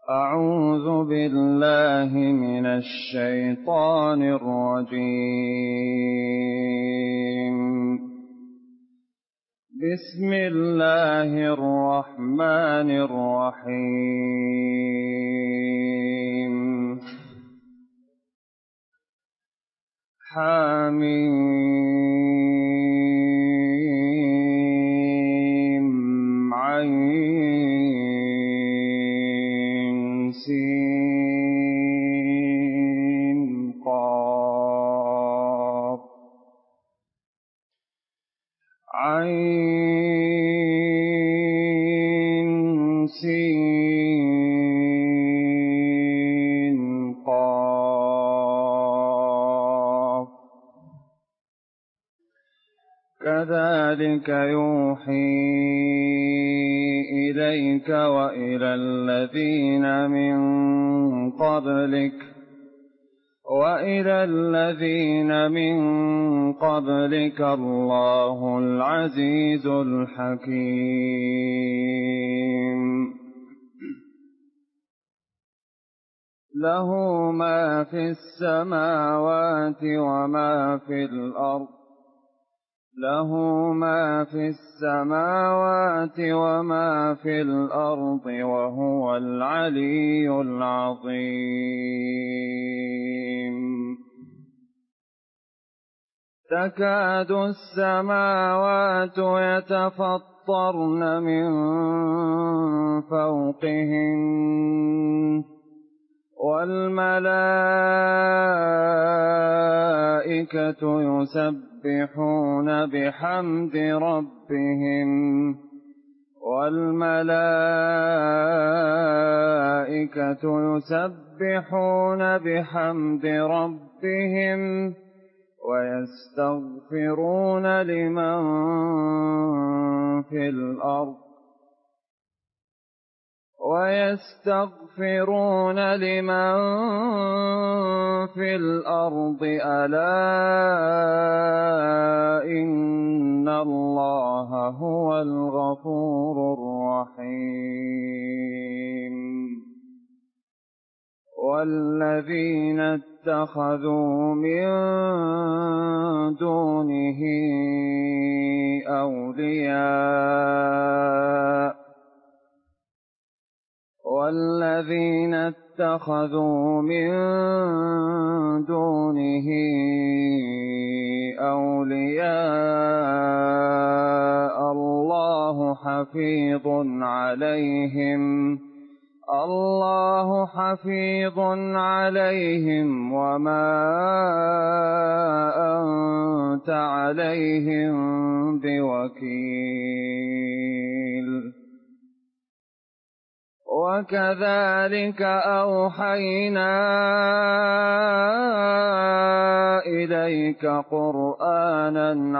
أعوذ بالله من الشيطان الرجيم. بسم الله الرحمن الرحيم. حميم عين سين قاف عين سين قاف كذلك يوحي إليك وإلى الذين من قبلك الله العزيز الحكيم. له ما في السماوات وما في الأرض وهو العلي العظيم. تكاد السماوات يتفطرن من فوقهن والملائكة يسبحون بحمد ربهم ويستغفرون لمن في الأرض ألا إن الله هو الغفور الرحيم. والذين اتخذوا من دونه أولياء الله حفيظ عليهم وما أنت عليهم بوكيل. وكذلك أوحينا إليك قرآنا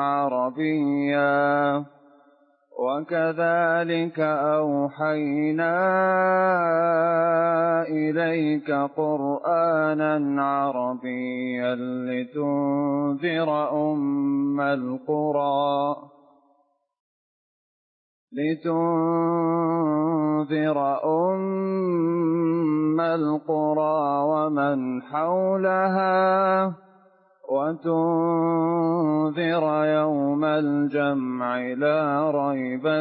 عربيا لتنذر أم القرى ومن حولها وتنذر يوم الجمع لا ريب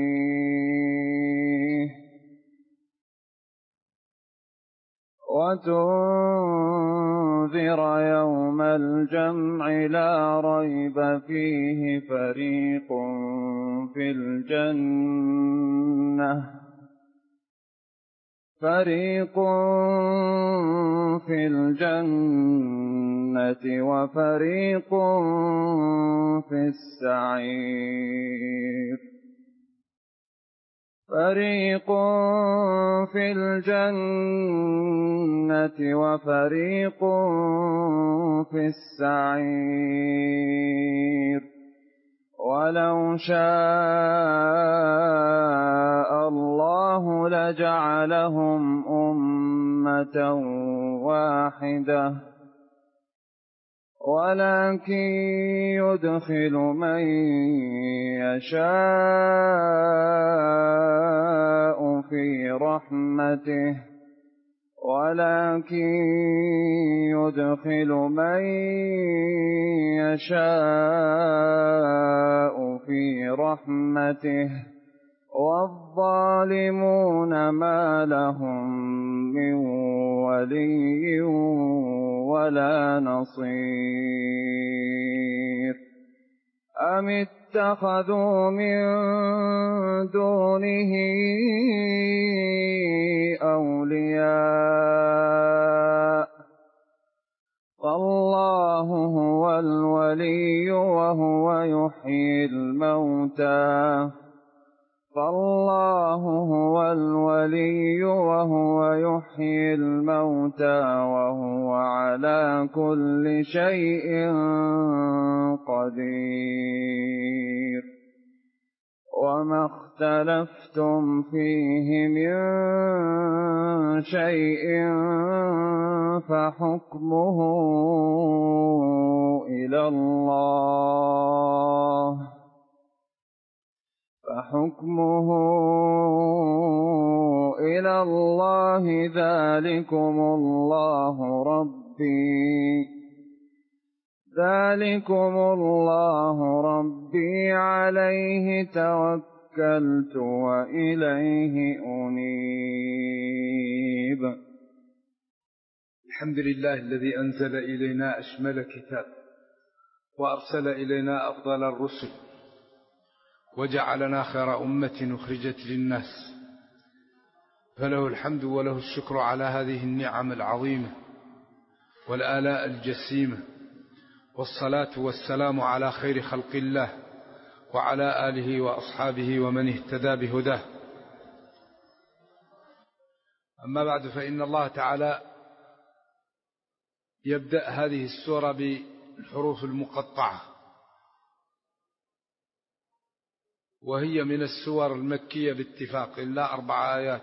فيه فريق في الجنة وفريق في السعير. فريق في الجنة وفريق في السعير. ولو شاء الله لجعلهم أمة واحدة ولكن يدخل من يشاء في رحمته ولكن يدخل من يشاء في رحمته والظالمون ما لهم من ولي ولا نصير. أم اتخذوا من دونه أولياء فالله هو الولي وهو يحيي الموتى وهو على كل شيء قدير. وما اختلفتم فيه من شيء فحكمه إلى الله ذلكم الله ربي عليه توكلت وإليه أنيب. الحمد لله الذي أنزل إلينا أشمل كتاب وأرسل إلينا أفضل الرسل وجعلنا خير أمة أخرجت للناس، فله الحمد وله الشكر على هذه النعم العظيمة والآلاء الجسيمة، والصلاة والسلام على خير خلق الله وعلى آله وأصحابه ومن اهتدى بهداه. أما بعد، فإن الله تعالى يبدأ هذه السورة بالحروف المقطعة، وهي من السور المكية باتفاق إلا 4 آيات.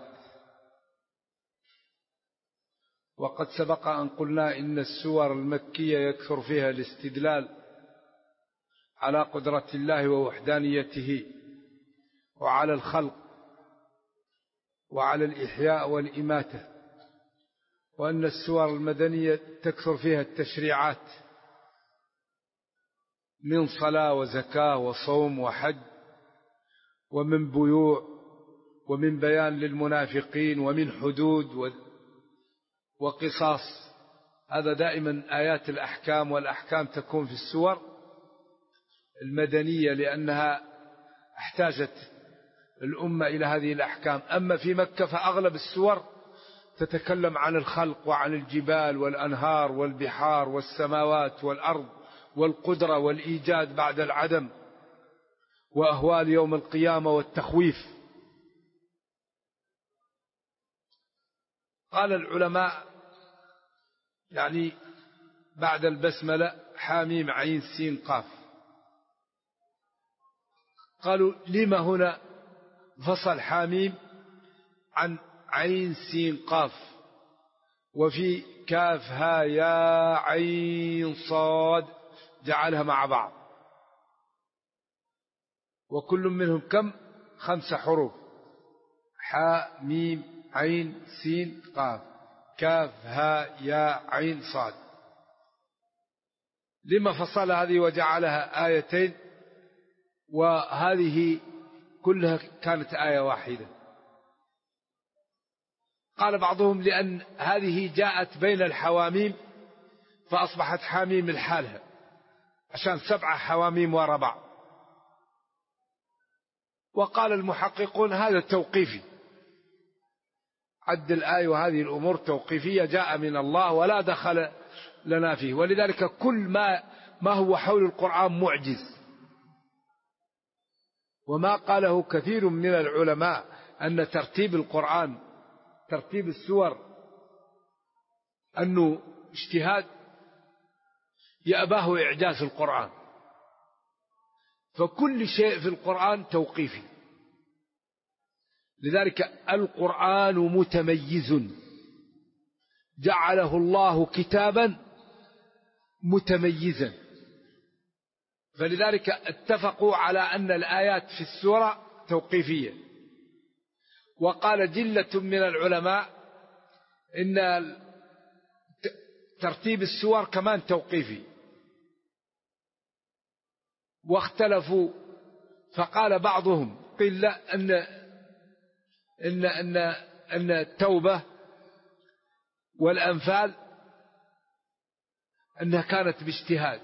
وقد سبق أن قلنا إن السور المكية يكثر فيها الاستدلال على قدرة الله ووحدانيته وعلى الخلق وعلى الإحياء والإماتة، وأن السور المدنية تكثر فيها التشريعات من صلاة وزكاة وصوم وحج ومن بيوع ومن بيان للمنافقين ومن حدود وقصاص. هذا دائما آيات الأحكام، والأحكام تكون في السور المدنية لأنها احتاجت الأمة إلى هذه الأحكام. أما في مكة فأغلب السور تتكلم عن الخلق وعن الجبال والأنهار والبحار والسماوات والأرض والقدرة والإيجاد بعد العدم وأهوال يوم القيامة والتخويف. قال العلماء يعني بعد البسملة حاميم عين سين قاف، قالوا لما هنا فصل حاميم عن عين سين قاف، وفي كاف ها يا عين صاد جعلها مع بعض، وكل منهم كم؟ 5 حروف: حاء ميم عين سين قاف كاف ها يا عين صاد. لما فصل هذه وجعلها آيتين وهذه كلها كانت آية واحدة؟ قال بعضهم لأن هذه جاءت بين الحواميم فأصبحت حاميم لحالها، عشان 7 حواميم وراء بعض. وقال المحققون هذا توقيفي، عد الآية وهذه الأمور توقيفية جاء من الله ولا دخل لنا فيه، ولذلك كل ما هو حول القرآن معجز. وما قاله كثير من العلماء أن ترتيب القرآن، ترتيب السور، أنه اجتهاد يأباه إعجاز القرآن، فكل شيء في القرآن توقيفي. لذلك القرآن متميز، جعله الله كتابا متميزا، فلذلك اتفقوا على أن الآيات في السورة توقيفية. وقال جلة من العلماء إن ترتيب السور كمان توقيفي، واختلفوا، فقال بعضهم قيل لا أن التوبة والأنفال أنها كانت باجتهاد،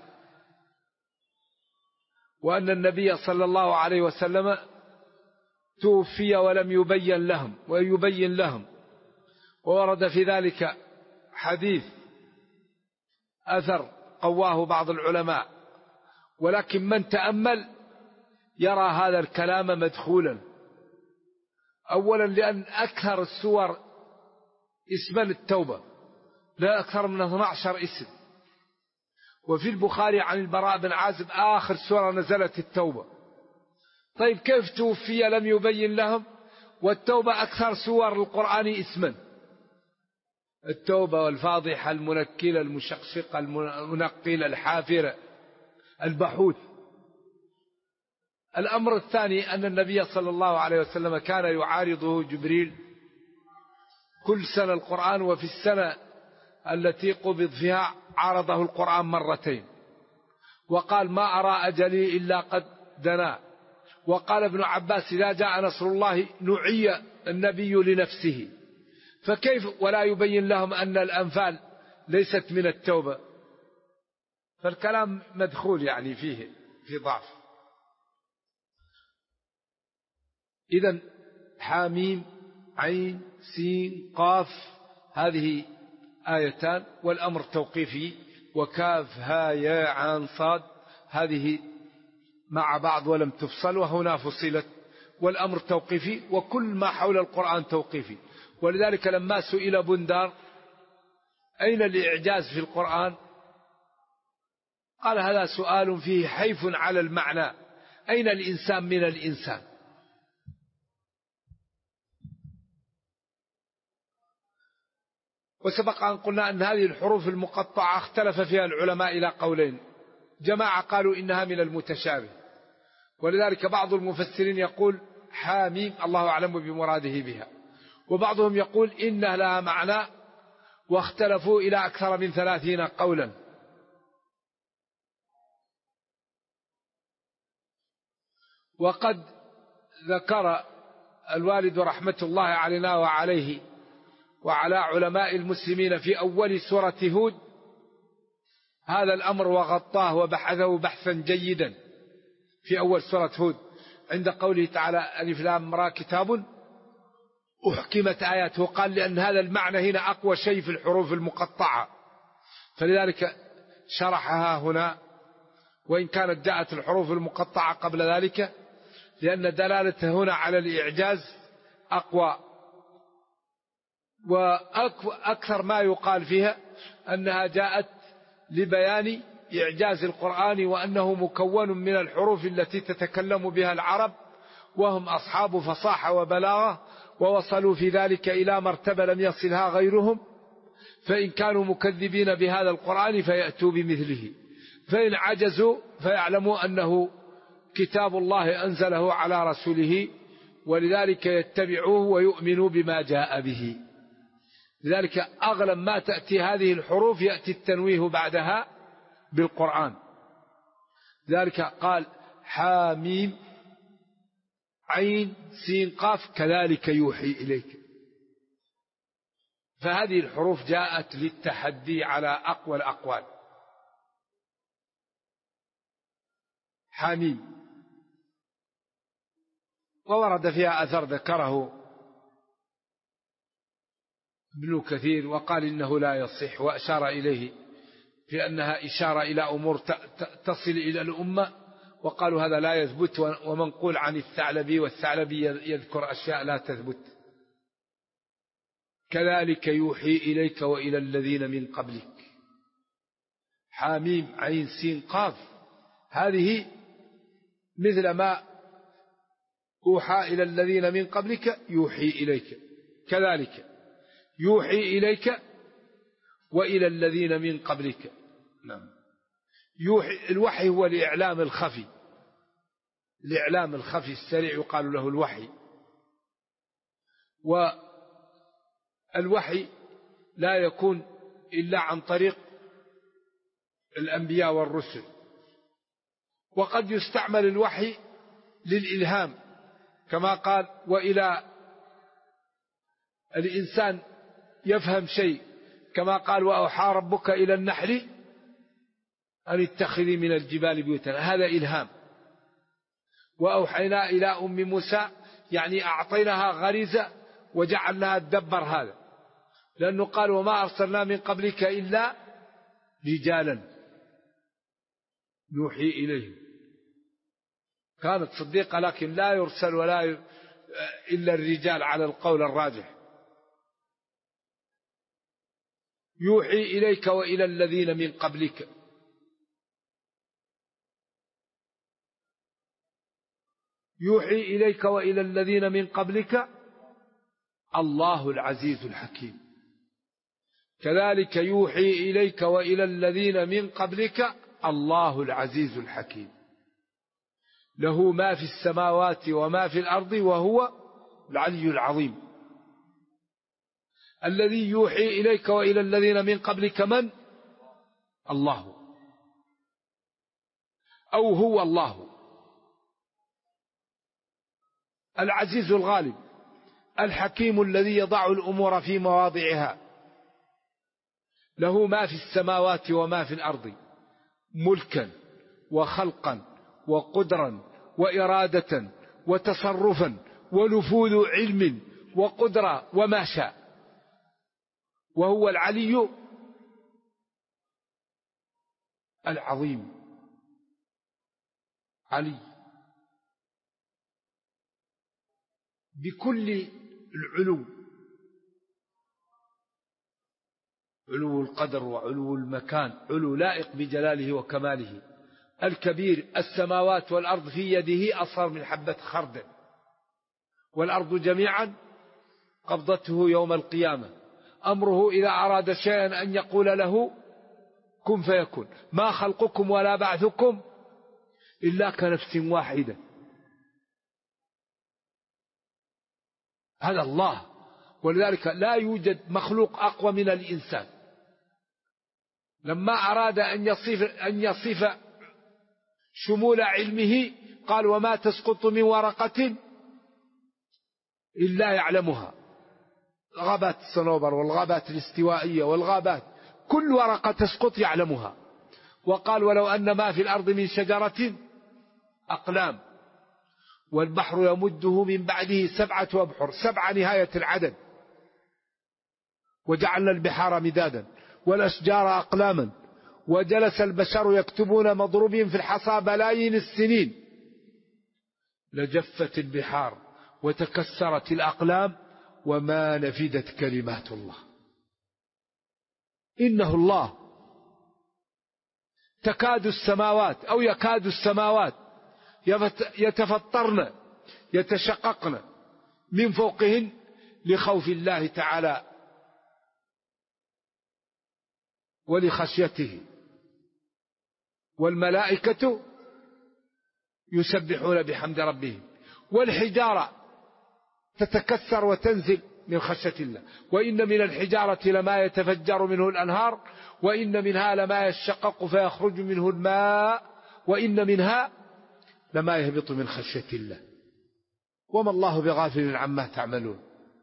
وأن النبي صلى الله عليه وسلم توفي ولم يبين لهم، وورد في ذلك حديث أثر قواه بعض العلماء، ولكن من تأمل يرى هذا الكلام مدخولا. أولا لأن أكثر السور اسما التوبة، لا أكثر من 12 اسم، وفي البخاري عن البراء بن عازب آخر سورة نزلت التوبة. طيب كيف توفي لم يبين لهم والتوبة أكثر سور القرآن اسما؟ التوبة والفاضحة المنكلة المشقشقة المنقلة الحافرة البحوث. الأمر الثاني أن النبي صلى الله عليه وسلم كان يعارضه جبريل كل سنة القرآن، وفي السنة التي قبض فيها عارضه القرآن مرتين، وقال ما أرى أجلي إلا قد دنا. وقال ابن عباس إذا جاء نصر الله نعي النبي لنفسه، فكيف ولا يبين لهم أن الأنفال ليست من التوبة؟ فالكلام مدخول يعني فيه في ضعف. إذن حاميم عين سين قاف هذه آيتان، والأمر توقيفي، وكاف ها يا عن صاد هذه مع بعض ولم تفصل، وهنا فصلت، والأمر توقيفي، وكل ما حول القرآن توقيفي. ولذلك لما سئل بندار أين الإعجاز في القرآن قال هذا سؤال فيه حيف على المعنى، أين الإنسان من الإنسان؟ وسبق أن قلنا أن هذه الحروف المقطعة اختلف فيها العلماء إلى قولين، جماعة قالوا إنها من المتشابه، ولذلك بعض المفسرين يقول حاميم الله أعلم بمراده بها، وبعضهم يقول إنها لها معنى، واختلفوا إلى أكثر من 30 قولا. وقد ذكر الوالد رحمة الله علينا وعليه وعلى علماء المسلمين في أول سورة هود هذا الأمر، وغطاه وبحثه بحثا جيدا في أول سورة هود عند قوله تعالى ألف لام را كتاب أحكمت آياته، قال لأن هذا المعنى هنا أقوى شيء في الحروف المقطعة، فلذلك شرحها هنا، وإن كانت جاءت الحروف المقطعة قبل ذلك، لأن دلالته هنا على الإعجاز أقوى. وأكثر ما يقال فيها أنها جاءت لبيان إعجاز القرآن، وأنه مكون من الحروف التي تتكلم بها العرب، وهم أصحاب فصاحة وبلاغة، ووصلوا في ذلك إلى مرتبة لم يصلها غيرهم، فإن كانوا مكذبين بهذا القرآن فيأتوا بمثله، فإن عجزوا فيعلموا أنه كتاب الله أنزله على رسوله، ولذلك يتبعوه ويؤمنوا بما جاء به. لذلك أغلب ما تأتي هذه الحروف يأتي التنويه بعدها بالقرآن. ذلك قال حاميم عين سين قاف كذلك يوحي إليك، فهذه الحروف جاءت للتحدي على أقوى الأقوال. حاميم، وورد فيها أثر ذكره ابن كثير وقال إنه لا يصح، وأشار إليه في أنها إشارة إلى أمور تصل إلى الأمة، وقالوا هذا لا يثبت، ومنقول عن الثعلبي، والثعلبي يذكر أشياء لا تثبت. كذلك يوحي إليك وإلى الذين من قبلك. حاميم عين سين قاف هذه مثل ما أوحى إلى الذين من قبلك يوحي إليك، كذلك يوحي إليك وإلى الذين من قبلك. نعم. يوحي الوحي هو الإعلام الخفي، الإعلام الخفي السريع يقال له الوحي. والوحي لا يكون إلا عن طريق الأنبياء والرسل. وقد يستعمل الوحي للإلهام، كما قال: وإلى الإنسان يفهم شيء، كما قال: وأوحى ربك إلى النحل أن اتخذي من الجبال بيوتا. هذا إلهام. وأوحينا إلى أم موسى، يعني أعطيناها غريزة وجعلناها تدبر هذا، لأنه قال: وما أرسلنا من قبلك إلا رجالا نوحي إليهم. كانت صديقة، لكن لا يرسل إلا الرجال على القول الراجح. يوحي إليك وإلى الذين من قبلك. يوحي إليك وإلى الذين من قبلك الله العزيز الحكيم. كذلك يوحي إليك وإلى الذين من قبلك الله العزيز الحكيم، له ما في السماوات وما في الأرض وهو العلي العظيم. الذي يوحي إليك وإلى الذين من قبلك من؟ الله، أو هو الله العزيز الغالب الحكيم الذي يضع الأمور في مواضعها. له ما في السماوات وما في الأرض ملكا وخلقا وقدرا وإرادة وتصرفا ونفوذ علم وقدرة وما شاء، وهو العلي العظيم. علي بكل العلو، علو القدر وعلو المكان، علو لائق بجلاله وكماله. الكبير، السماوات والأرض في يده أصغر من حبة خردل، والأرض جميعا قبضته يوم القيامة. أمره إذا أراد شيئا أن يقول له كن فيكون. ما خلقكم ولا بعثكم إلا كنفس واحدة. هذا الله، ولذلك لا يوجد مخلوق أقوى من الإنسان. لما أراد أن يصف شمول علمه قال: وما تسقط من ورقة إلا يعلمها. غابات الصنوبر والغابات الاستوائية والغابات، كل ورقة تسقط يعلمها. وقال: ولو أن ما في الأرض من شجرة أقلام والبحر يمده من بعده 7 أبحر، 7 نهاية العدد، وجعلنا البحار مدادا والأشجار أقلاما، وجلس البشر يكتبون مضروبين في الحصى بلايين السنين، لجفت البحار وتكسرت الأقلام وما نفدت كلمات الله. إنه الله. تكاد السماوات أو يكاد السماوات يتفطرن يتشققن من فوقهن لخوف الله تعالى ولخشيته، والملائكة يسبحون بحمد ربهم، والحجارة تتكسر وتنزل من خشية الله. وإن من الحجارة لما يتفجر منه الأنهار، وإن منها لما يشقق فيخرج منه الماء، وإن منها لما يهبط من خشية الله، وما الله بغافل عما تعملون.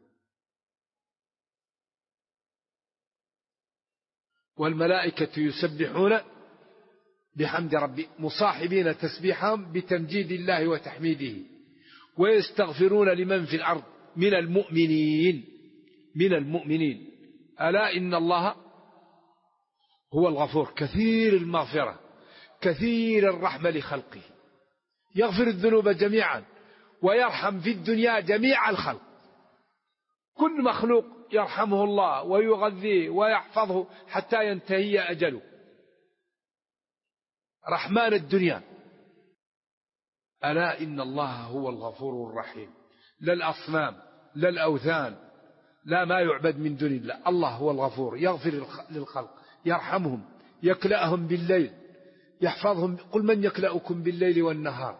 والملائكة يسبحون بحمد ربهم مصاحبين تسبيحهم بتمجيد الله وتحميده، ويستغفرون لمن في الأرض من المؤمنين ألا إن الله هو الغفور كثير المغفرة كثير الرحمة لخلقه، يغفر الذنوب جميعا ويرحم في الدنيا جميع الخلق. كل مخلوق يرحمه الله ويغذيه ويحفظه حتى ينتهي أجله. رحمن الدنيا. ألا إن الله هو الغفور الرحيم. لا الأصنام لا الأوثان لا ما يعبد من دون الله. الله هو الغفور، يغفر للخلق، يرحمهم، يكلأهم بالليل، يحفظهم. قل من يكلأكم بالليل والنهار.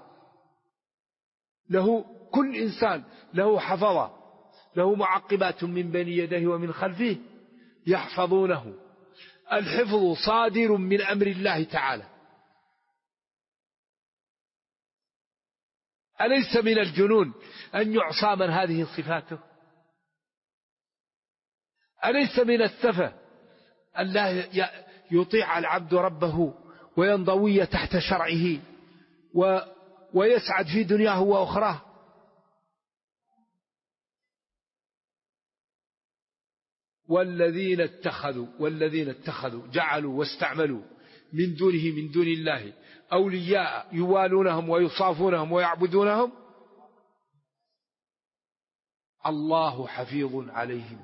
له كل إنسان له حفظة، له معقبات من بين يديه ومن خلفه يحفظونه. الحفظ صادر من أمر الله تعالى. أليس من الجنون أن يعصى من هذه صفاته؟ أليس من السفة أن لا يطيع العبد ربه وينضوي تحت شرعه ويسعد في دنياه وأخراه؟ والذين اتخذوا جعلوا واستعملوا من دون الله أولياء يوالونهم ويصافونهم ويعبدونهم، الله حفيظ عليهم.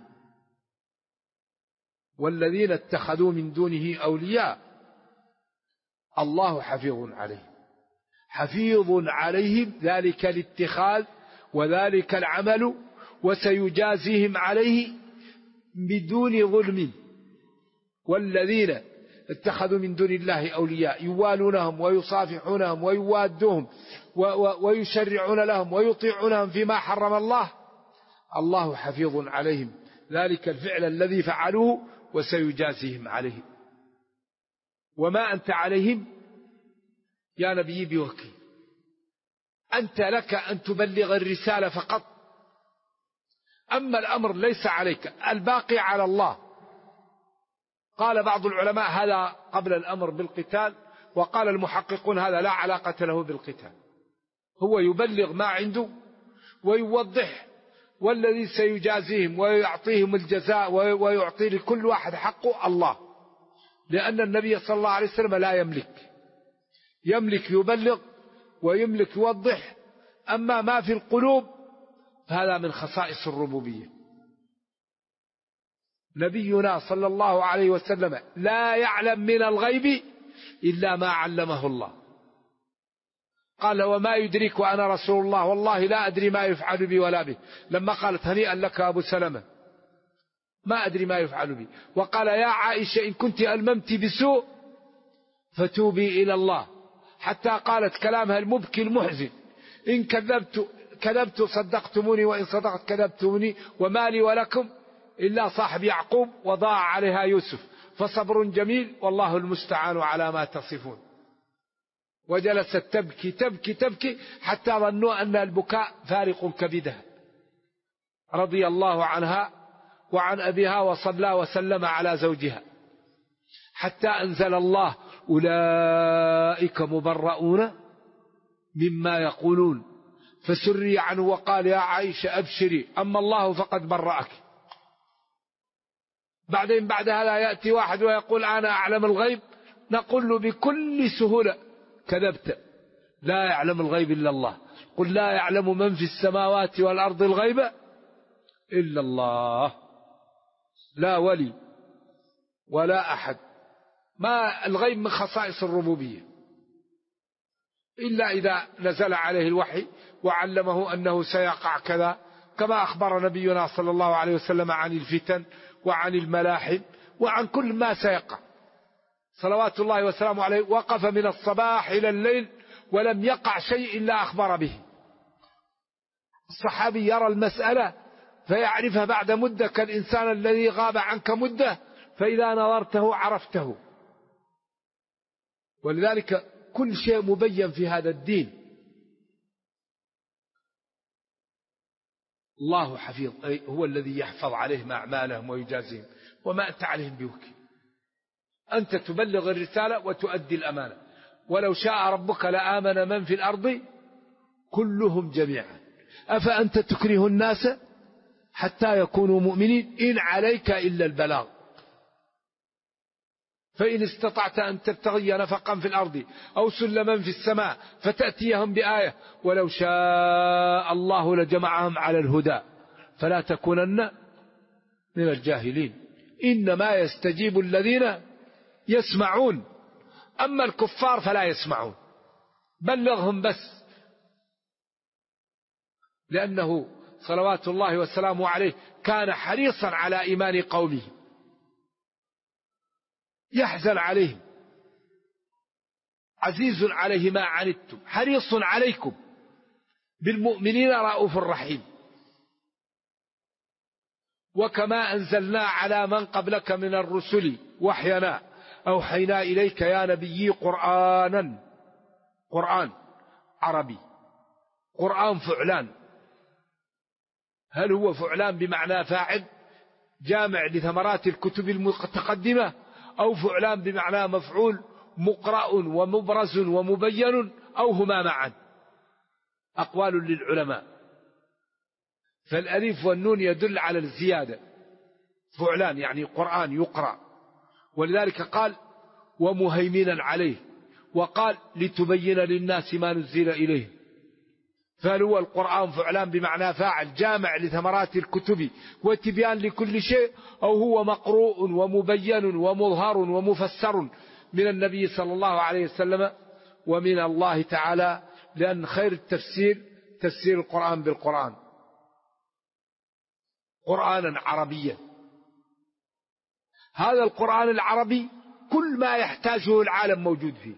والذين اتخذوا من دونه أولياء الله حفيظ عليهم. حفيظ عليهم ذلك الاتخاذ وذلك العمل، وسيجازيهم عليه بدون ظلم. والذين اتخذوا من دون الله أولياء يوالونهم ويصافحونهم ويوادوهم ويشرعون لهم ويطيعونهم فيما حرم الله، الله حفيظ عليهم ذلك الفعل الذي فعلوه وسيجازيهم عليه. وما أنت عليهم يا نبي بوكيل، أنت لك أن تبلغ الرسالة فقط، أما الأمر ليس عليك، الباقي على الله. قال بعض العلماء هذا قبل الأمر بالقتال، وقال المحققون هذا لا علاقة له بالقتال، هو يبلغ ما عنده ويوضح، والذي سيجازيهم ويعطيهم الجزاء ويعطي لكل واحد حقه الله، لأن النبي صلى الله عليه وسلم لا يملك يبلغ ويملك يوضح، أما ما في القلوب هذا من خصائص الربوبية. نبينا صلى الله عليه وسلم لا يعلم من الغيب إلا ما علمه الله. قال وما يدرك وأنا رسول الله والله لا أدري ما يفعل بي ولا به. لما قالت هنيئا لك أبو سلمة ما أدري ما يفعل بي، وقال يا عائشة إن كنت ألممت بسوء فتوبي إلى الله، حتى قالت كلامها المبكي المحزن إن كذبت صدقتموني وإن صدقت كذبتموني وما لي ولكم إلا صاحب يعقوب وضاع عليها يوسف فصبر جميل والله المستعان على ما تصفون. وجلست تبكي تبكي تبكي حتى ظنوا أن البكاء فارق كبدها، رضي الله عنها وعن أبيها وصلى وسلم على زوجها، حتى أنزل الله أولئك مبرؤون مما يقولون، فسري عنه وقال يا عائشة أبشري أما الله فقد برأك. بعدين بعد هذا يأتي واحد ويقول أنا أعلم الغيب، نقول له بكل سهولة كذبت، لا يعلم الغيب إلا الله. قل لا يعلم من في السماوات والأرض الغيب إلا الله، لا ولي ولا أحد. ما الغيب من خصائص الربوبية، إلا إذا نزل عليه الوحي وعلمه أنه سيقع كذا، كما أخبر نبينا صلى الله عليه وسلم عن الفتن وعن الملاحم وعن كل ما سيقع صلوات الله وسلامه عليه. وقف من الصباح إلى الليل ولم يقع شيء إلا أخبر به. الصحابي يرى المسألة فيعرفها بعد مدة، كالإنسان الذي غاب عنك مدة فإذا نظرته عرفته. ولذلك كل شيء مبين في هذا الدين. الله حفيظ، أي هو الذي يحفظ عليهم أعمالهم ويجازيهم، وما أنت عليهم بوكيل. أنت تبلغ الرسالة وتؤدي الأمانة. ولو شاء ربك لآمن من في الأرض كلهم جميعا أفأنت تكره الناس حتى يكونوا مؤمنين إن عليك إلا البلاغ فإن استطعت أن تبتغي نفقا في الأرض أو سلما في السماء فتأتيهم بآية ولو شاء الله لجمعهم على الهدى فلا تكونن من الجاهلين. إنما يستجيب الذين يسمعون، أما الكفار فلا يسمعون. بلغهم بس، لأنه صلوات الله وسلامه عليه كان حريصا على إيمان قومه، يحزن عليهم، عزيز عليه ما عنتم حريص عليكم بالمؤمنين رؤوف رحيم. وكما أنزلنا على من قبلك من الرسل وحينا أوحينا إليك يا نبي قرآن عربي. قرآن فعلان، هل هو فعلان بمعنى فاعل جامع لثمرات الكتب المتقدمة، أو فعلان بمعنى مفعول مقرأ ومبرز ومبين، أو هما معا؟ أقوال للعلماء. فالألف والنون يدل على الزيادة، فعلان يعني قرآن يقرأ، ولذلك قال ومهيمنا عليه، وقال لتبين للناس ما نزل إليه. فهل هو القرآن فعلان بمعنى فاعل جامع لثمرات الكتب وتبيان لكل شيء، أو هو مقروء ومبين ومظهر ومفسر من النبي صلى الله عليه وسلم ومن الله تعالى، لأن خير التفسير تفسير القرآن بالقرآن. قرآنا عربيا، هذا القرآن العربي كل ما يحتاجه العالم موجود فيه،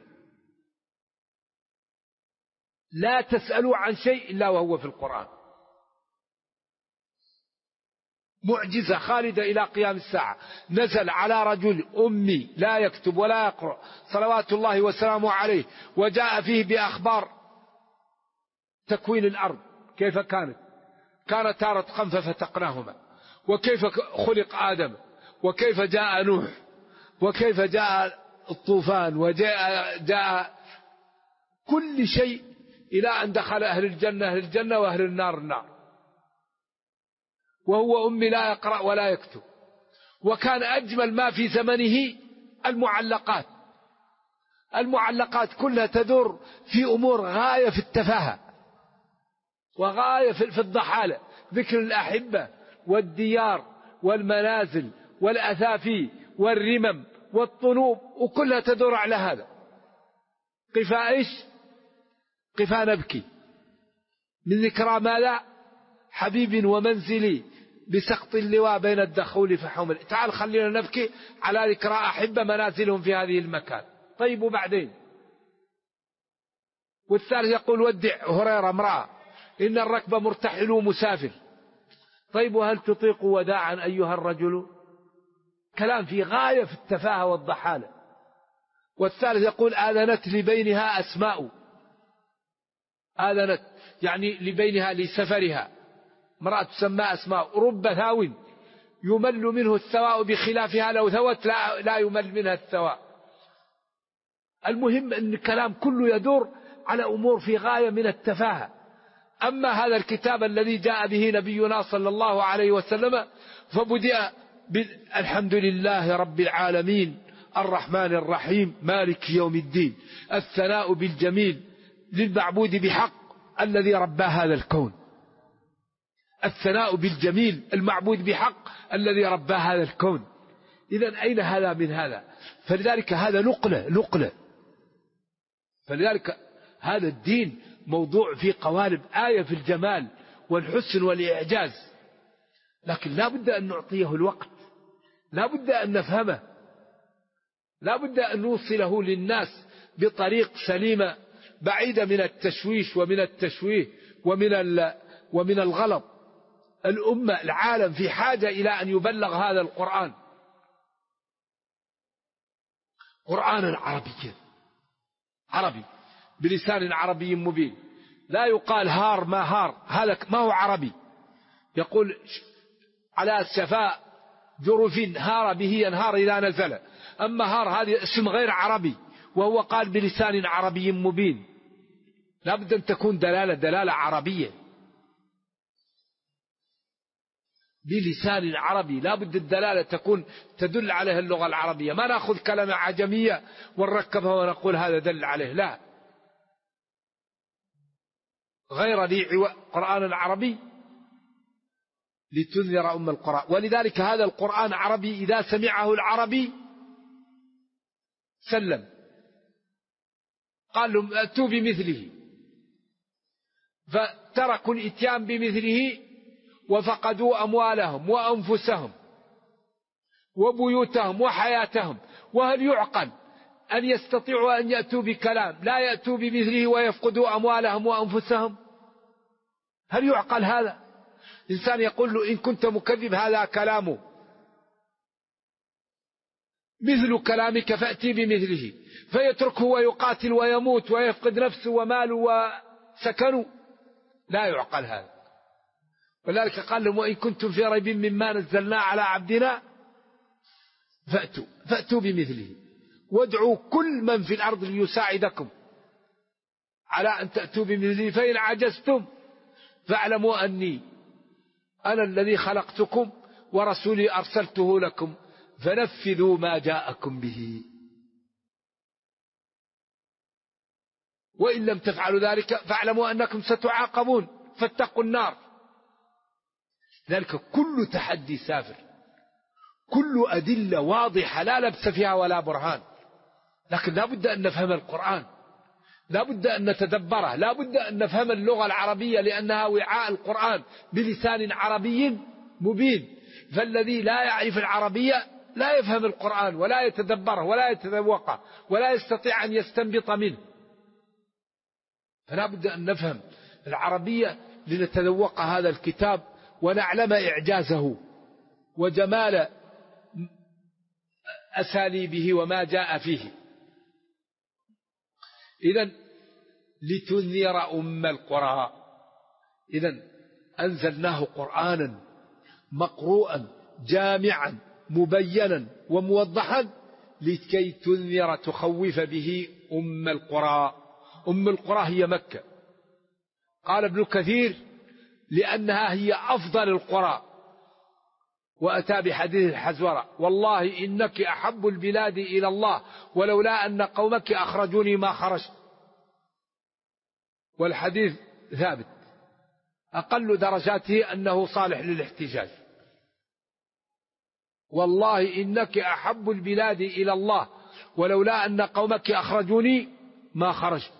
لا تسألوا عن شيء إلا وهو في القرآن. معجزة خالدة إلى قيام الساعة. نزل على رجل أمي لا يكتب ولا يقرأ صلوات الله وسلامه عليه، وجاء فيه بأخبار تكوين الأرض كيف كانت تارة خنف فتقناهما، وكيف خلق آدم، وكيف جاء نوح، وكيف جاء الطوفان، وجاء كل شيء، إلى أن دخل أهل الجنة وأهل النار. وهو أمي لا يقرأ ولا يكتب. وكان أجمل ما في زمنه المعلقات كلها تدور في أمور غاية في التفاهة وغاية في الضحالة، ذكر الأحبة والديار والمنازل والأثافي والرمم والطنوب، وكلها تدور على هذا. قفا نبكي من ذكرى ما لا حبيب ومنزلي بسقط اللواء بين الدخول فحمل. تعال خلينا نبكي على ذكرى أحبة منازلهم في هذه المكان. طيب وبعدين؟ والثالث يقول ودع هريرة امرأة إن الركب مرتحل مسافر. طيب وهل تطيق وداعا أيها الرجل؟ كلام في غاية في التفاهة والضحالة. والثالث يقول آذنت لبينها أسماء، آذنت يعني لبينها لسفرها، امرأة تسمى أسماء. رب ثاو يمل منه الثواء بخلافها لو ثوت لا يمل منها الثواء. المهم أن الكلام كله يدور على أمور في غاية من التفاهة. أما هذا الكتاب الذي جاء به نبينا صلى الله عليه وسلم فبدأ الحمد لله رب العالمين الرحمن الرحيم مالك يوم الدين، الثناء بالجميل للمعبود بحق الذي ربى هذا الكون. الثناء بالجميل المعبود بحق الذي ربى هذا الكون. إذن أين هذا من هذا؟ فلذلك هذا نقلة. فلذلك هذا الدين موضوع في قوالب، آية في الجمال والحسن والإعجاز، لكن لا بد أن نعطيه الوقت، لا بد أن نفهمه، لا بد أن نوصله للناس بطريق سليمة بعيدة من التشويش ومن التشويه ومن الغلط. الأمة العالم في حاجة إلى أن يبلغ هذا القرآن قرآنا عربي بلسان عربي مبين. لا يقال هار ما هار، هذا ما هو عربي. يقول على الشفاء جرف هار به ينهار إذا نزل. أما هار هذا اسم غير عربي، وهو قال بلسان عربي مبين. لا بد أن تكون دلالة عربية بلسان عربي، لا بد الدلالة تكون تدل عليها اللغة العربية. ما نأخذ كلمة عجمية ونركبها ونقول هذا دل عليه، لا، غير ذي قرآن العربي لتنذر أم القرى. ولذلك هذا القرآن عربي، إذا سمعه العربي سلم، قال لهم أتوا بمثله، فتركوا الإتيان بمثله وفقدوا أموالهم وأنفسهم وبيوتهم وحياتهم. وهل يعقل أن يستطيعوا أن يأتوا بكلام لا يأتوا بمثله ويفقدوا أموالهم وأنفسهم؟ هل يعقل هذا؟ إنسان يقول له إن كنت مكذب هذا كلامه مثل كلامك فأتي بمثله، فيتركه ويقاتل ويموت ويفقد نفسه وماله وسكنه. لا يعقل هذا. ولذلك قال لهم وإن كنتم في ريب مما نزلنا على عبدنا فأتوا بمثله وادعوا كل من في الأرض ليساعدكم على أن تأتوا بمثله، فإن عجزتم فاعلموا أني أنا الذي خلقتكم ورسولي أرسلته لكم فنفذوا ما جاءكم به، وإن لم تفعلوا ذلك فاعلموا أنكم ستعاقبون فاتقوا النار. ذلك كل تحدي سافر، كل أدلة واضحة لا لبس فيها ولا برهان، لكن لا بد أن نفهم القرآن، لا بد أن نتدبره، لا بد أن نفهم اللغة العربية لأنها وعاء القرآن بلسان عربي مبين. فالذي لا يعرف العربية لا يفهم القرآن ولا يتدبره ولا يتذوقه ولا يستطيع أن يستنبط منه. فلا بد أن نفهم العربية لنتذوق هذا الكتاب ونعلم إعجازه وجمال أساليبه وما جاء فيه. إذن لتنذر أم القرى، إذن أنزلناه قرآنا مقروءا جامعا مبينا وموضحا لكي تنذر تخوف به أم القرى. أم القرى هي مكة. قال ابن كثير لأنها هي أفضل القرى، وأتى بحديث الحزورة والله إنك أحب البلاد إلى الله ولولا أن قومك أخرجوني ما خرجت. والحديث ثابت، أقل درجاته أنه صالح للاحتجاج. والله إنك أحب البلاد إلى الله ولولا أن قومك أخرجوني ما خرجت.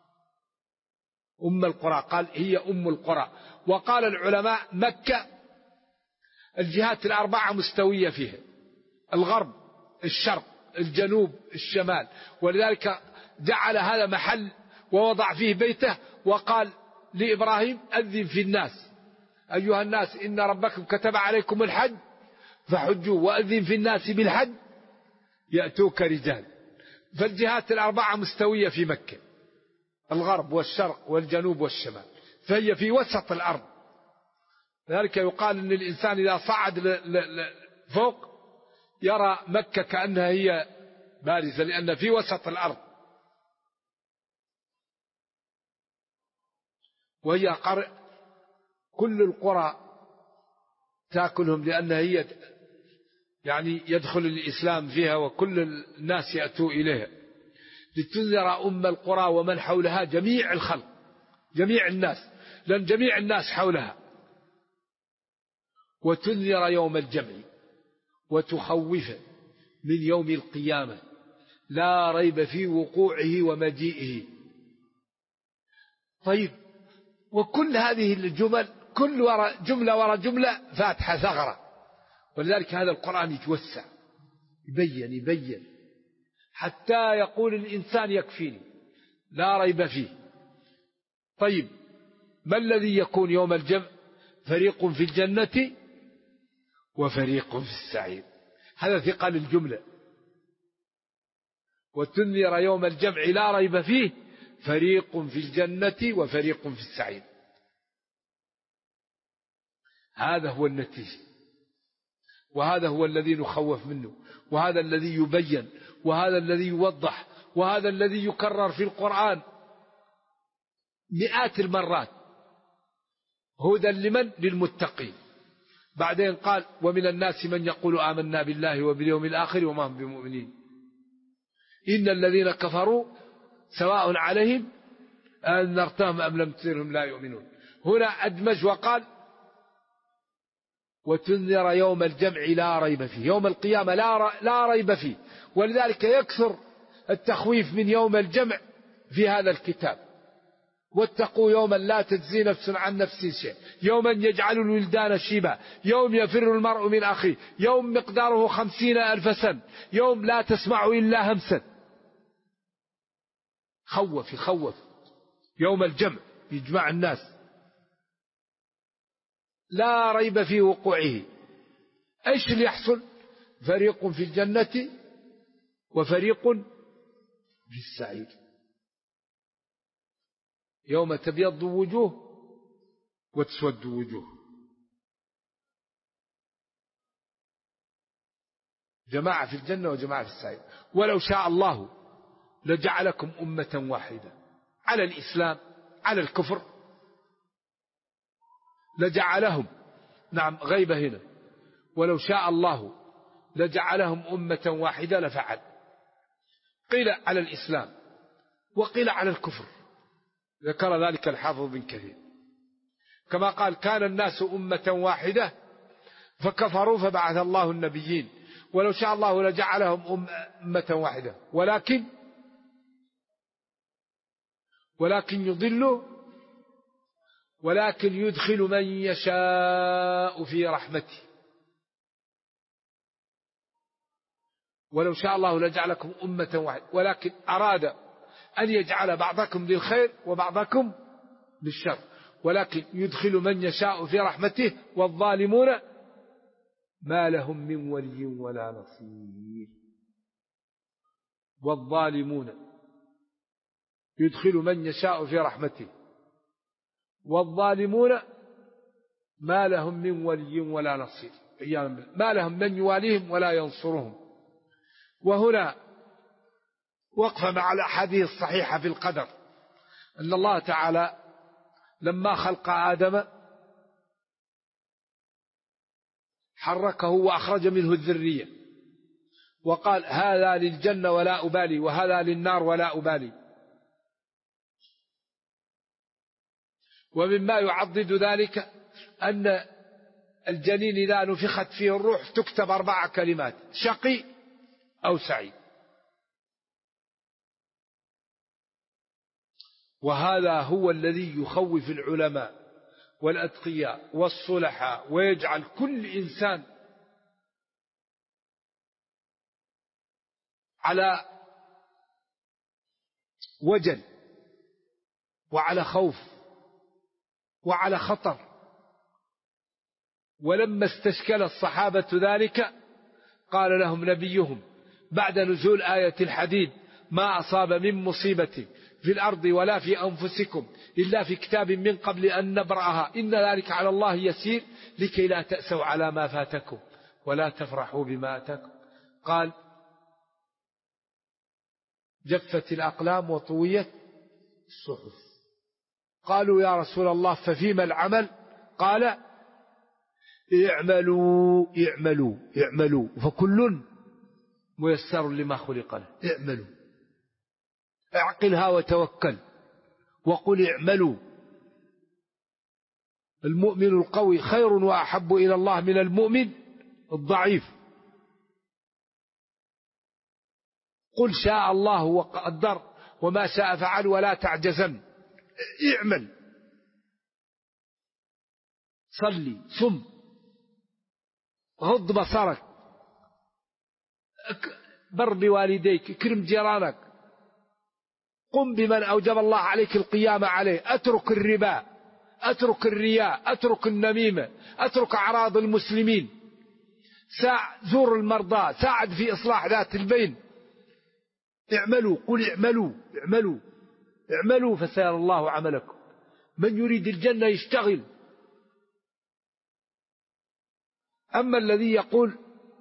أم القرى قال هي أم القرى. وقال العلماء مكة الجهات الأربعة مستوية فيها، الغرب الشرق الجنوب الشمال، ولذلك جعل هذا محل ووضع فيه بيته وقال لإبراهيم أذن في الناس أيها الناس إن ربكم كتب عليكم الحج فحجوا وأذن في الناس بالحج يأتوك رجال. فالجهات الأربعة مستوية في مكة، الغرب والشرق والجنوب والشمال، فهي في وسط الأرض. لذلك يقال أن الإنسان إذا صعد فوق يرى مكة كأنها هي بارزة لأن في وسط الأرض، وهي كل القرى تأكلهم لأنها هي يعني يدخل الإسلام فيها وكل الناس يأتوا إليها. لتنذر أم القرى ومن حولها جميع الخلق جميع الناس، لأن جميع الناس حولها. وتنذر يوم الجمع وتخوف من يوم القيامة لا ريب في وقوعه ومجيئه. طيب، وكل هذه الجمل كل جملة وراء جملة فاتحة ثغرة، ولذلك هذا القرآن يتوسع يبين حتى يقول الإنسان يكفيني لا ريب فيه. طيب، ما الذي يكون يوم الجمع؟ فريق في الجنة وفريق في السعير. هذا ثقل الجملة. وتنذر يوم الجمع لا ريب فيه فريق في الجنة وفريق في السعير. هذا هو النتيجة، وهذا هو الذي نخوف منه، وهذا الذي يبين، وهذا الذي يوضح، وهذا الذي يكرر في القرآن مئات المرات. هدى لمن؟ للمتقين. بعدين قال ومن الناس من يقول آمنا بالله وباليوم الآخر وما هم بمؤمنين إن الذين كفروا سواء عليهم أنذرتهم أم لم تنذرهم لا يؤمنون. هنا أدمج وقال وتنذر يوم الجمع لا ريب فيه، يوم القيامة لا ريب فيه. ولذلك يكثر التخويف من يوم الجمع في هذا الكتاب. واتقوا يوما لا تجزي نفس عن نفس شيء، يوما يجعل الولدان شيبا، يوم يفر المرء من أخيه، يوم مقداره 50,000 سنة، يوم لا تسمع إلا همسا. يخوف يوم الجمع يجمع الناس. لا ريب في وقوعه. ايش اللي يحصل؟ فريق في الجنة وفريق في السعير. يوم تبيض وجوه وتسود وجوه. جماعة في الجنة وجماعة في السعير. ولو شاء الله لجعلكم أمة واحدة على الإسلام على الكفر لجعلهم. نعم غيبة هنا. ولو شاء الله لجعلهم أمة واحدة لفعل. قيل على الإسلام وقيل على الكفر. ذكر ذلك الحافظ بن كثير كما قال كان الناس أمة واحدة فكفروا فبعث الله النبيين. ولو شاء الله لجعلهم أمة واحدة ولكن يضل ولكن يدخل من يشاء في رحمته. ولو شاء الله لجعلكم أمة واحدة ولكن أراد أن يجعل بعضكم للخير وبعضكم للشر ولكن يدخل من يشاء في رحمته والظالمون ما لهم من ولي ولا نصير. والظالمون يدخل من يشاء في رحمته والظالمون ما لهم من ولي ولا نصير. ما لهم من يواليهم ولا ينصرهم. وهنا وقفة مع الأحاديث الصحيحة في القدر أن الله تعالى لما خلق آدم حركه وأخرج منه الذرية وقال هذا للجنة ولا أبالي وهذا للنار ولا أبالي. ومما يعضد ذلك أن الجنين إذا نفخت فيه الروح تكتب 4 كلمات: شقي أو سعيد. وهذا هو الذي يخوف العلماء والأتقياء والصلحاء ويجعل كل إنسان على وجل وعلى خوف وعلى خطر. ولما استشكل الصحابة ذلك قال لهم نبيهم بعد نزول آية الحديد: ما أصاب من مصيبة في الأرض ولا في أنفسكم إلا في كتاب من قبل أن نبرأها إن ذلك على الله يسير لكي لا تأسوا على ما فاتكم ولا تفرحوا بما أتاكم. قال: جفت الأقلام وطويت الصحف. قالوا: يا رسول الله ففيما العمل؟ قال: اعملوا فكل ميسر لما خلق له. اعملوا، اعقلها وتوكل وقل اعملوا. المؤمن القوي خير وأحب إلى الله من المؤمن الضعيف. قل شاء الله وقدر وما شاء فعل ولا تعجزن. اعمل، صلي، صم، غض بصرك، بر بوالديك، اكرم جيرانك، قم بمن أوجب الله عليك القيام عليه، اترك الربا، اترك الرياء، اترك النميمة، اترك أعراض المسلمين، زور المرضى، ساعد في إصلاح ذات البين. اعملوا، قل اعملوا فسيرى الله عملكم. من يريد الجنة يشتغل. أما الذي يقول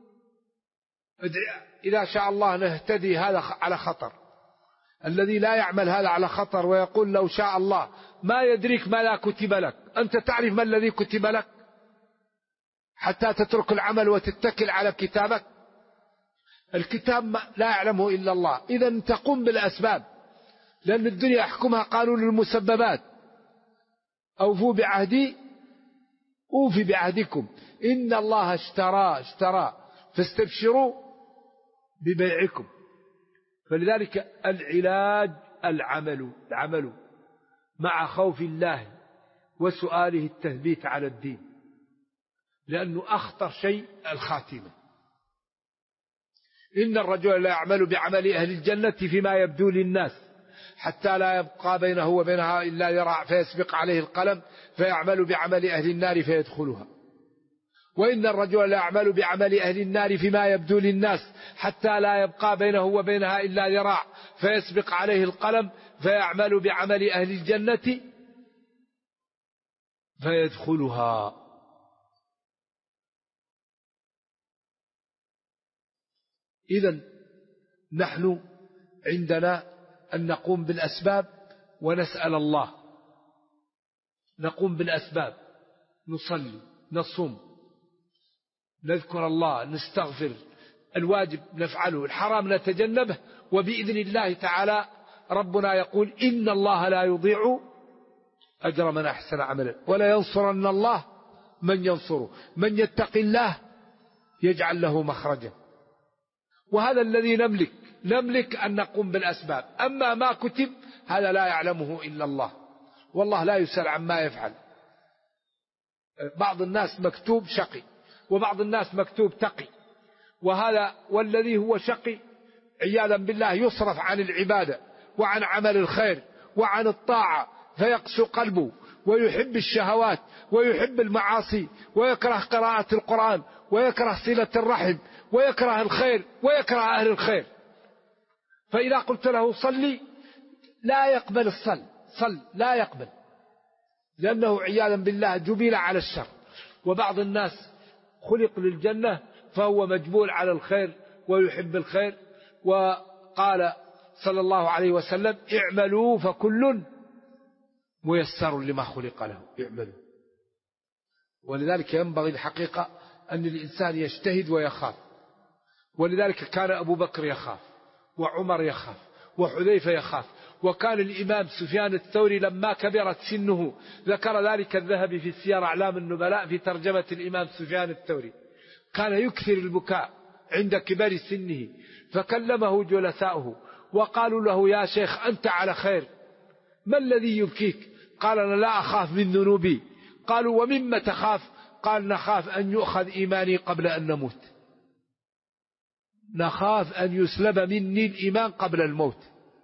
إذا شاء الله نهتدي، هذا على خطر. الذي لا يعمل هذا على خطر، ويقول لو شاء الله، ما يدريك ما لا كتب لك. أنت تعرف ما الذي كتب لك حتى تترك العمل وتتكل على كتابك؟ الكتاب لا يعلمه إلا الله. إذا تقوم بالأسباب، لأن الدنيا يحكمها قانون المسببات. أوفوا بعهدي أوفي بعهدكم إن الله اشترى فاستبشروا ببيعكم. فلذلك العلاج العمل مع خوف الله وسؤاله التثبيت على الدين، لأنه أخطر شيء الخاتمة. إن الرجل لا يعمل بعمل أهل الجنة فيما يبدو للناس حتى لا يبقى بينه وبينها إلا ذراع فيسبق عليه القلم فيعمل بعمل أهل النار فيدخلها. وإن الرجل لا يعمل بعمل أهل النار فيما يبدو للناس حتى لا يبقى بينه وبينها إلا ذراع فيسبق عليه القلم فيعمل بعمل أهل الجنة فيدخلها. إذن نحن عندنا أن نقوم بالأسباب ونسأل الله. نقوم بالأسباب، نصلي، نصوم، نذكر الله، نستغفر، الواجب نفعله، الحرام نتجنبه، وبإذن الله تعالى ربنا يقول إن الله لا يضيع أجر من أحسن عملا ولا ينصرن الله من ينصره من يتق الله يجعل له مخرجا. وهذا الذي نملك أن نقوم بالأسباب. أما ما كتب هذا لا يعلمه إلا الله، والله لا يسأل عما يفعل. بعض الناس مكتوب شقي وبعض الناس مكتوب تقي، وهذا والذي هو شقي عياذا بالله يصرف عن العبادة وعن عمل الخير وعن الطاعة فيقسو قلبه ويحب الشهوات ويحب المعاصي ويكره قراءة القرآن ويكره صلة الرحم ويكره الخير ويكره أهل الخير. فإذا قلت له صلي لا يقبل صل لا يقبل، لأنه عياذا بالله جبل على الشر. وبعض الناس خلق للجنة فهو مجبول على الخير ويحب الخير. وقال صلى الله عليه وسلم اعملوا فكل ميسر لما خلق له، اعملوا. ولذلك ينبغي الحقيقة أن الإنسان يجتهد ويخاف. ولذلك كان أبو بكر يخاف وعمر يخاف وحذيفة يخاف. وكان الإمام سفيان الثوري لما كبرت سنه، ذكر ذلك الذهبي في سير أعلام النبلاء في ترجمة الإمام سفيان الثوري، كان يكثر البكاء عند كبر سنه، فكلمه جلساؤه وقالوا له يا شيخ أنت على خير، ما الذي يبكيك؟ قال أنا لا أخاف من ذنوبي. قالوا ومما تخاف؟ قال نخاف أن يؤخذ إيماني قبل أن نموت، نخاف أن يسلب مني الإيمان قبل الموت.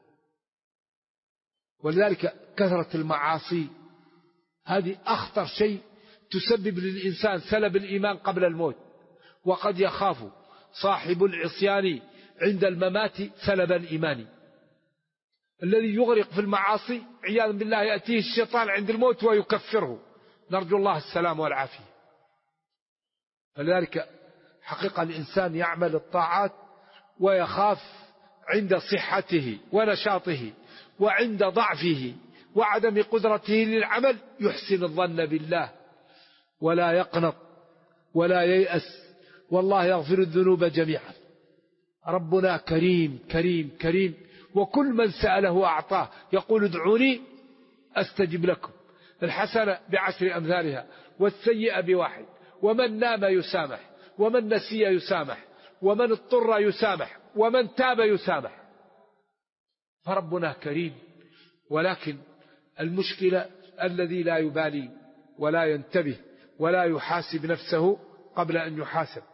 ولذلك كثرة المعاصي هذه أخطر شيء تسبب للإنسان سلب الإيمان قبل الموت. وقد يخاف صاحب العصيان عند الممات سلب الإيمان. الذي يغرق في المعاصي عياذا بالله يأتيه الشيطان عند الموت ويكفره، نرجو الله السلام والعافية. فلذلك حقيقة الإنسان يعمل الطاعات ويخاف عند صحته ونشاطه، وعند ضعفه وعدم قدرته للعمل يحسن الظن بالله ولا يقنط ولا ييأس، والله يغفر الذنوب جميعا. ربنا كريم كريم كريم، وكل من سأله أعطاه، يقول ادعوني أستجب لكم. الحسنة بعشر أمثالها والسيئة بواحد، ومن نام يسامح، ومن نسي يسامح، ومن اضطر يسامح، ومن تاب يسامح. فربنا كريم. ولكن المشكلة الذي لا يبالي ولا ينتبه ولا يحاسب نفسه قبل أن يحاسب.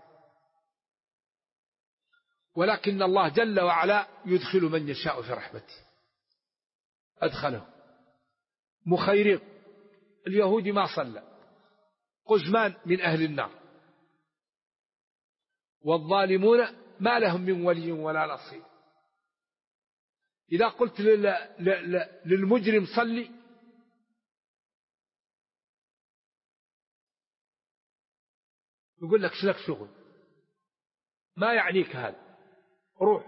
ولكن الله جل وعلا يدخل من يشاء في رحمته، أدخله. مخيرق اليهود ما صلى، قزمان من أهل النار، والظالمون ما لهم من ولي ولا نصير. إذا قلت للمجرم صلي يقول لك شلك شغل، ما يعنيك هذا، روح.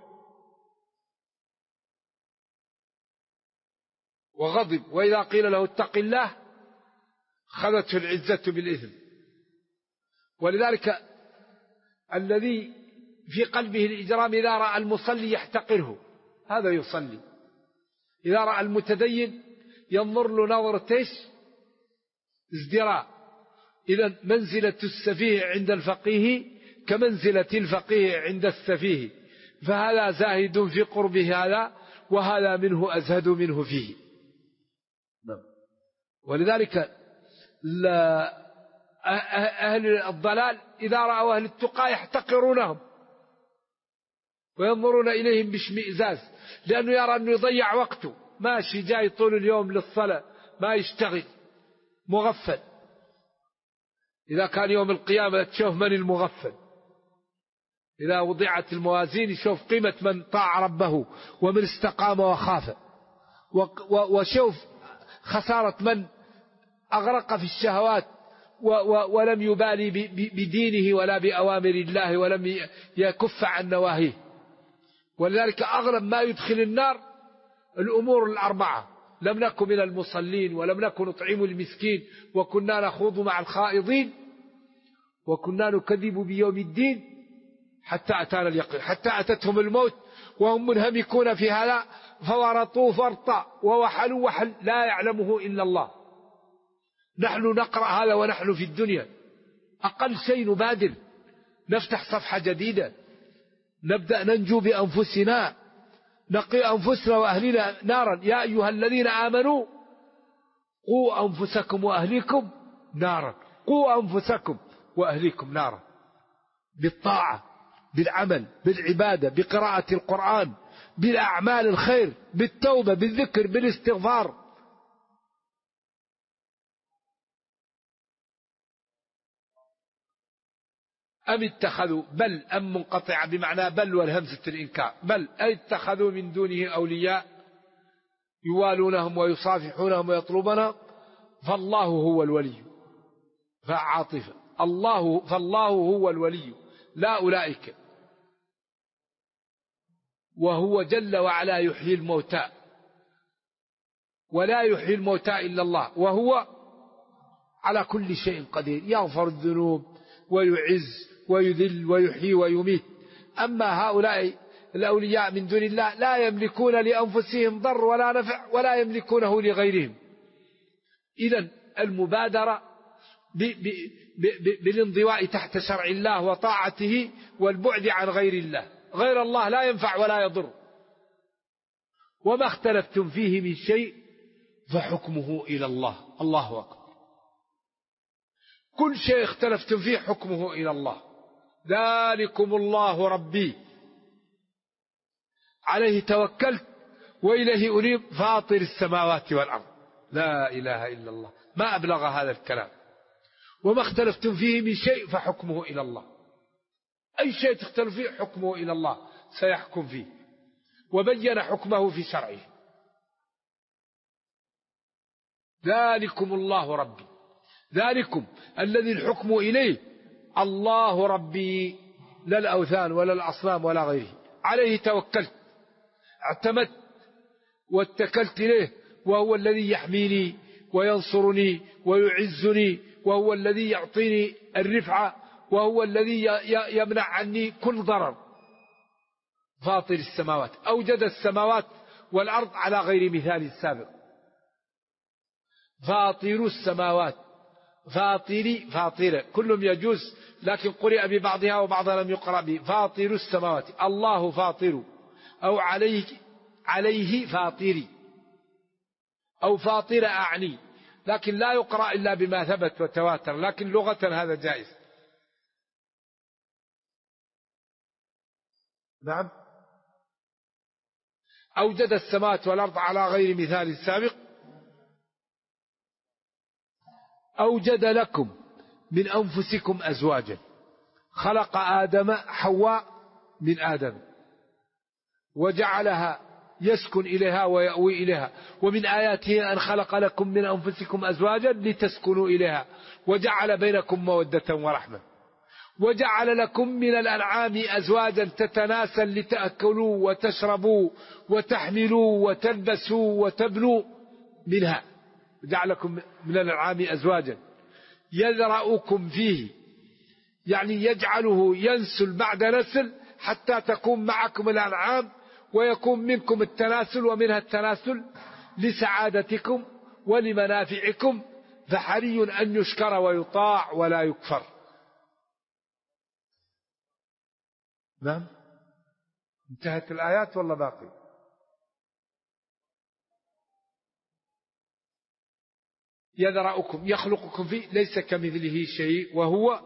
وغضب، وإذا قيل له اتق الله خذته العزة بالإثم. ولذلك الذي في قلبه الإجرام إذا رأى المصلي يحتقره، هذا يصلي. إذا رأى المتدين ينظر له نظرة ازدراء. إذا منزلة السفيه عند الفقيه كمنزلة الفقيه عند السفيه، فهذا زاهد في قربه هذا، وهذا منه أزهد منه فيه. ولذلك أهل الضلال إذا رأوا أهل التقى يحتقرونهم وينظرون إليهم باشمئزاز، لأنه يرى أنه يضيع وقته ماشي جاي طول اليوم للصلاة ما يشتغل، مغفل. إذا كان يوم القيامة تشوف من المغفل، إذا وضعت الموازين يشوف قيمة من طاع ربه ومن استقام وخاف، وشوف خسارة من أغرق في الشهوات ولم يبالي بدينه ولا بأوامر الله ولم يكف عن نواهيه. ولذلك أغلب ما يدخل النار الأمور الأربعة: لم نكن من المصلين، ولم نكن نطعم المسكين، وكنا نخوض مع الخائضين، وكنا نكذب بيوم الدين حتى أتانا اليقين. حتى أتتهم الموت وهم منهمكون في هذا فورطوا فرطا ووحلوا وحل لا يعلمه إلا الله. نحن نقرأ هذا ونحن في الدنيا، أقل شيء نبادر، نفتح صفحة جديدة، نبدأ ننجو بأنفسنا، نقي أنفسنا وأهلنا نارا. يا أيها الذين آمنوا قوا أنفسكم وأهليكم نارا، قوا أنفسكم وأهليكم نارا، بالطاعة، بالعمل، بالعبادة، بقراءة القرآن، بالأعمال الخير، بالتوبة، بالذكر، بالاستغفار. أم اتخذوا، بل أم منقطعة بمعنى بل والهمزة الإنكار، بل أي اتخذوا من دونه أولياء يوالونهم ويصافحونهم ويطلبنا، فالله هو الولي. فعاطفة الله، فالله هو الولي لا أولئك، وهو جل وعلا يحيي الموتى، ولا يحيي الموتى إلا الله، وهو على كل شيء قدير، يغفر الذنوب ويعز ويذل ويحيي ويميت. أما هؤلاء الأولياء من دون الله لا يملكون لأنفسهم ضر ولا نفع ولا يملكونه لغيرهم. إذن المبادرة بالانضواء تحت شرع الله وطاعته والبعد عن غير الله. غير الله لا ينفع ولا يضر. وما اختلفتم فيه من شيء فحكمه إلى الله. الله أكبر. كل شيء اختلفتم فيه حكمه إلى الله. ذلكم الله ربي عليه توكلت وإليه أنيب فاطر السماوات والأرض. لا إله إلا الله، ما أبلغ هذا الكلام. وما اختلفتم فيه من شيء فحكمه إلى الله. أي شيء تختلف فيه حكمه إلى الله، سيحكم فيه وبين حكمه في شرعه. ذلكم الله ربي، ذلكم الذي الحكم إليه الله ربي، لا الأوثان ولا الأصنام ولا غيره. عليه توكلت، اعتمدت واتكلت إليه، وهو الذي يحميني وينصرني ويعزني، وهو الذي يعطيني الرفعة، وهو الذي يمنع عني كل ضرر. فاطر السماوات، أوجد السماوات والأرض على غير مثال سابق. فاطر السماوات، فاطري، فاطرة، كلهم يجوز، لكن قرئ ببعضها وبعضها لم يقرأ به. فاطر السماوات، الله فاطر، أو عليه فاطري، أو فاطر أعني، لكن لا يقرأ إلا بما ثبت وتواتر، لكن لغة هذا جائز. نعم. أوجد السماوات والأرض على غير مثال سابق. أوجد لكم من أنفسكم أزواجا، خلق آدم حواء من آدم وجعلها يسكن إليها ويأوي إليها. ومن آياته أن خلق لكم من أنفسكم أزواجا لتسكنوا إليها وجعل بينكم مودة ورحمة. وجعل لكم من الأنعام أزواجا تتناسل لتأكلوا وتشربوا وتحملوا وتلبسوا وتبنوا منها. جعلكم من الأنعام أزواجا يذرأكم فيه، يعني يجعله ينسل بعد نسل حتى تكون معكم الأنعام ويكون منكم التناسل ومنها التناسل لسعادتكم ولمنافعكم، فحري أن يشكر ويطاع ولا يكفر. نعم. انتهت الآيات ولا باقي؟ يذرأكم، يخلقكم فيه، ليس كمثله شيء وهو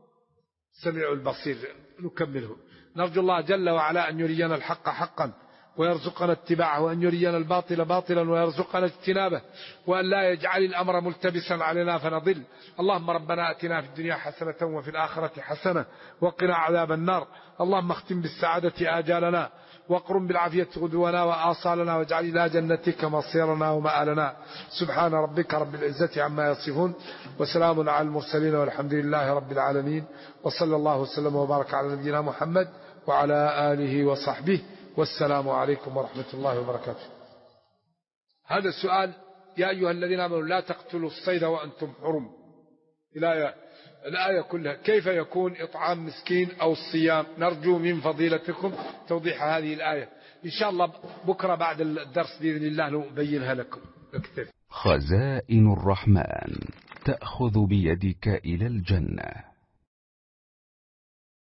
السميع البصير. نكمله. نرجو الله جل وعلا أن يرينا الحق حقا ويرزقنا اتباعه، وأن يرينا الباطل باطلا ويرزقنا اجتنابه، وأن لا يجعل الأمر ملتبسا علينا فنضل. اللهم ربنا أتنا في الدنيا حسنة وفي الآخرة حسنة وقنا عذاب النار. اللهم اختم بالسعادة آجالنا، واقرم بالعافية غدونا وآصالنا، واجعل إلى جنتك مصيرنا ومآلنا. سبحان ربك رب العزة عما يصفون، وسلام على المرسلين، والحمد لله رب العالمين، وصلى الله وسلم وبارك على نبينا محمد وعلى آله وصحبه، والسلام عليكم ورحمة الله وبركاته. هذا السؤال: يا أيها الذين آمنوا لا تقتلوا الصيد وأنتم حرم. الآية كلها كيف يكون إطعام مسكين أو الصيام؟ نرجو من فضيلتكم توضيح هذه الآية إن شاء الله بكرة بعد الدرس بإذن الله نبينها لكم. خزائن الرحمن تأخذ بيدك إلى الجنة.